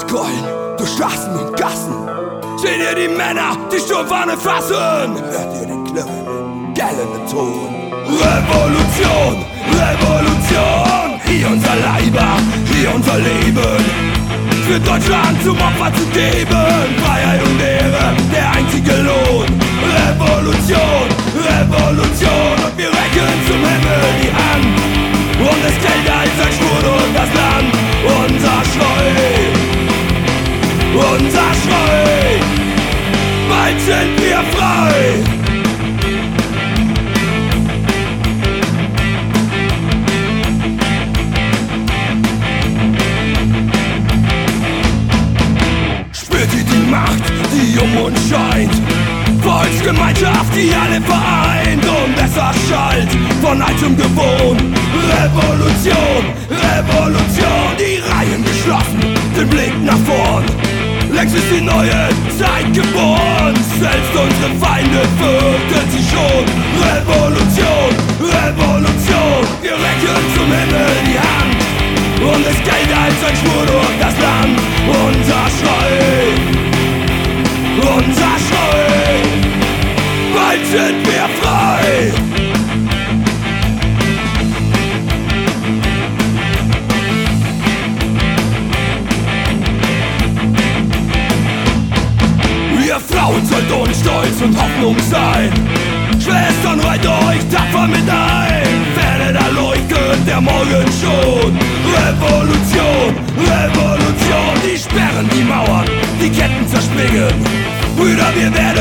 Scrollen durch Straßen und Gassen. Seht ihr die Männer, die Sturmfahne fassen? Hört ihr den klirrenden, gellenden Ton? Revolution, Revolution! Hier unser Leiber, hier unser Leben. Für Deutschland zum Opfer zu geben. Freiheit und Ehre, der einzige Lohn. Revolution, Revolution. Und wir recken zum Himmel die Hand. Und es gilt als ein Schwur durch das Land. Unser Schrei, bald sind wir frei. Spürt ihr die Macht, die uns scheint? Volksgemeinschaft, die alle vereint und es erschallt von altem gewohnt. Revolution, Revolution, die Reihen geschlossen, den Blick nach vorn. Längst ist die neue Zeit geboren, selbst unsere Feinde fürchten sie schon. Revolution, Revolution, wir recken zum Himmel die Hand. Und es gilt als ein Schwur durch das Land. Unser Schrei, bald sind wir frei. Ihr Frauen sollt uns Stolz und Hoffnung sein. Schwestern, rollt euch tapfer mit ein. Werdet erleuchtet der Morgen schon. Revolution, Revolution, die sperren die Mauern, die Ketten zerspringen. Brüder, wir werden